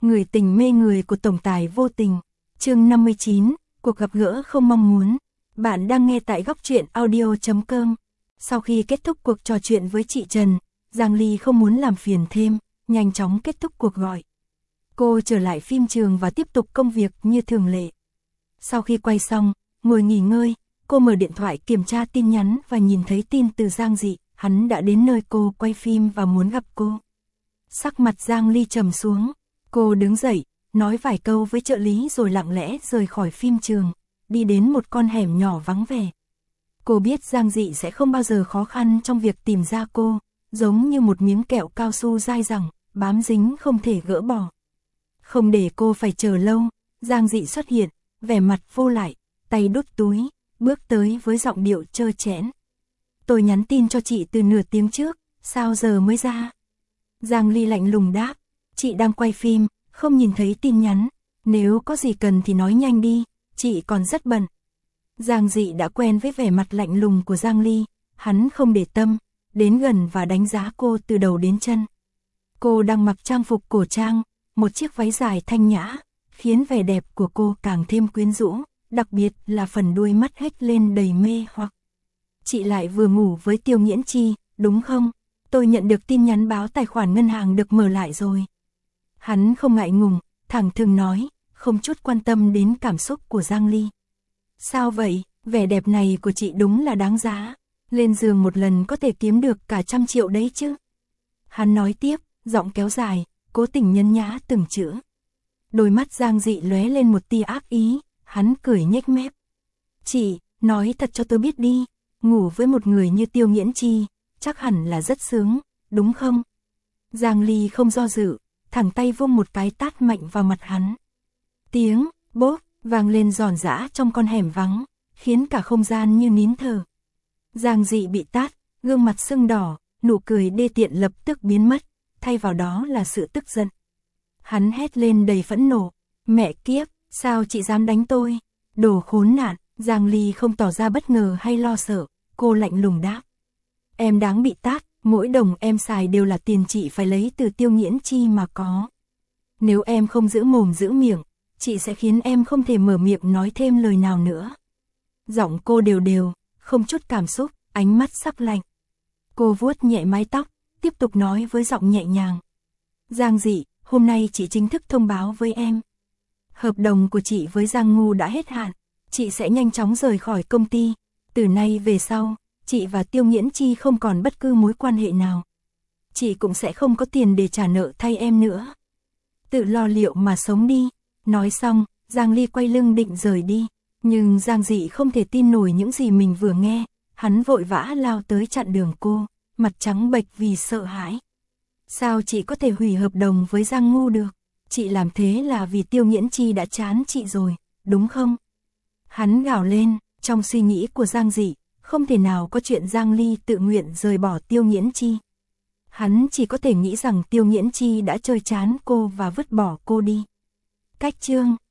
Người tình mê người của tổng tài vô tình. Chương 59, cuộc gặp gỡ không mong muốn. Bạn đang nghe tại góc truyện audio.com. Sau khi kết thúc cuộc trò chuyện với chị Trần, Giang Ly không muốn làm phiền thêm, nhanh chóng kết thúc cuộc gọi. Cô trở lại phim trường và tiếp tục công việc như thường lệ. Sau khi quay xong, ngồi nghỉ ngơi, cô mở điện thoại kiểm tra tin nhắn và nhìn thấy tin từ Giang Dị, hắn đã đến nơi cô quay phim và muốn gặp cô. Sắc mặt Giang Ly trầm xuống, cô đứng dậy, nói vài câu với trợ lý rồi lặng lẽ rời khỏi phim trường, đi đến một con hẻm nhỏ vắng vẻ. Cô biết Giang Dị sẽ không bao giờ khó khăn trong việc tìm ra cô, giống như một miếng kẹo cao su dai dẳng, bám dính không thể gỡ bỏ. Không để cô phải chờ lâu, Giang Dị xuất hiện, vẻ mặt vô lại, tay đút túi, bước tới với giọng điệu trơ trẽn. Tôi nhắn tin cho chị từ nửa tiếng trước, sao giờ mới ra? Giang Ly lạnh lùng đáp, chị đang quay phim, không nhìn thấy tin nhắn, nếu có gì cần thì nói nhanh đi, chị còn rất bận. Giang Dị đã quen với vẻ mặt lạnh lùng của Giang Ly, hắn không để tâm, đến gần và đánh giá cô từ đầu đến chân. Cô đang mặc trang phục cổ trang, một chiếc váy dài thanh nhã, khiến vẻ đẹp của cô càng thêm quyến rũ, đặc biệt là phần đuôi mắt hếch lên đầy mê hoặc. Chị lại vừa ngủ với Tiêu Nghiễn Chi, đúng không? Tôi nhận được tin nhắn báo tài khoản ngân hàng được mở lại rồi. Hắn không ngại ngùng, thẳng thừng nói, không chút quan tâm đến cảm xúc của Giang Ly. Sao vậy, vẻ đẹp này của chị đúng là đáng giá, lên giường một lần có thể kiếm được cả 100 triệu đấy chứ. Hắn nói tiếp, giọng kéo dài, cố tình nhấn nhá từng chữ. Đôi mắt Giang Dị lóe lên một tia ác ý, hắn cười nhếch mép. Chị, nói thật cho tôi biết đi, ngủ với một người như Tiêu Nghiễn Chi, chắc hẳn là rất sướng, đúng không? Giang Ly không do dự, thẳng tay vung một cái tát mạnh vào mặt hắn. Tiếng bốp vang lên giòn giã trong con hẻm vắng, khiến cả không gian như nín thở. Giang Dị bị tát, gương mặt sưng đỏ, nụ cười đê tiện lập tức biến mất, thay vào đó là sự tức giận. Hắn hét lên đầy phẫn nộ, mẹ kiếp, sao chị dám đánh tôi? Đồ khốn nạn. Giang Ly không tỏ ra bất ngờ hay lo sợ, cô lạnh lùng đáp. Em đáng bị tát, mỗi đồng em xài đều là tiền chị phải lấy từ Tiêu Nghiễn Chi mà có. Nếu em không giữ mồm giữ miệng, chị sẽ khiến em không thể mở miệng nói thêm lời nào nữa. Giọng cô đều đều, không chút cảm xúc, ánh mắt sắc lạnh. Cô vuốt nhẹ mái tóc, tiếp tục nói với giọng nhẹ nhàng. Giang Dị, hôm nay chị chính thức thông báo với em. Hợp đồng của chị với Giang Ngu đã hết hạn, chị sẽ nhanh chóng rời khỏi công ty. Từ nay về sau, chị và Tiêu Nghiễn Chi không còn bất cứ mối quan hệ nào. Chị cũng sẽ không có tiền để trả nợ thay em nữa. Tự lo liệu mà sống đi. Nói xong, Giang Ly quay lưng định rời đi. Nhưng Giang Dị không thể tin nổi những gì mình vừa nghe. Hắn vội vã lao tới chặn đường cô, mặt trắng bệch vì sợ hãi. Sao chị có thể hủy hợp đồng với Giang Ngu được? Chị làm thế là vì Tiêu Nghiễn Chi đã chán chị rồi, đúng không? Hắn gào lên, trong suy nghĩ của Giang Dị, không thể nào có chuyện Giang Ly tự nguyện rời bỏ Tiêu Nghiễn Chi. Hắn chỉ có thể nghĩ rằng Tiêu Nghiễn Chi đã chơi chán cô và vứt bỏ cô đi. Cách chương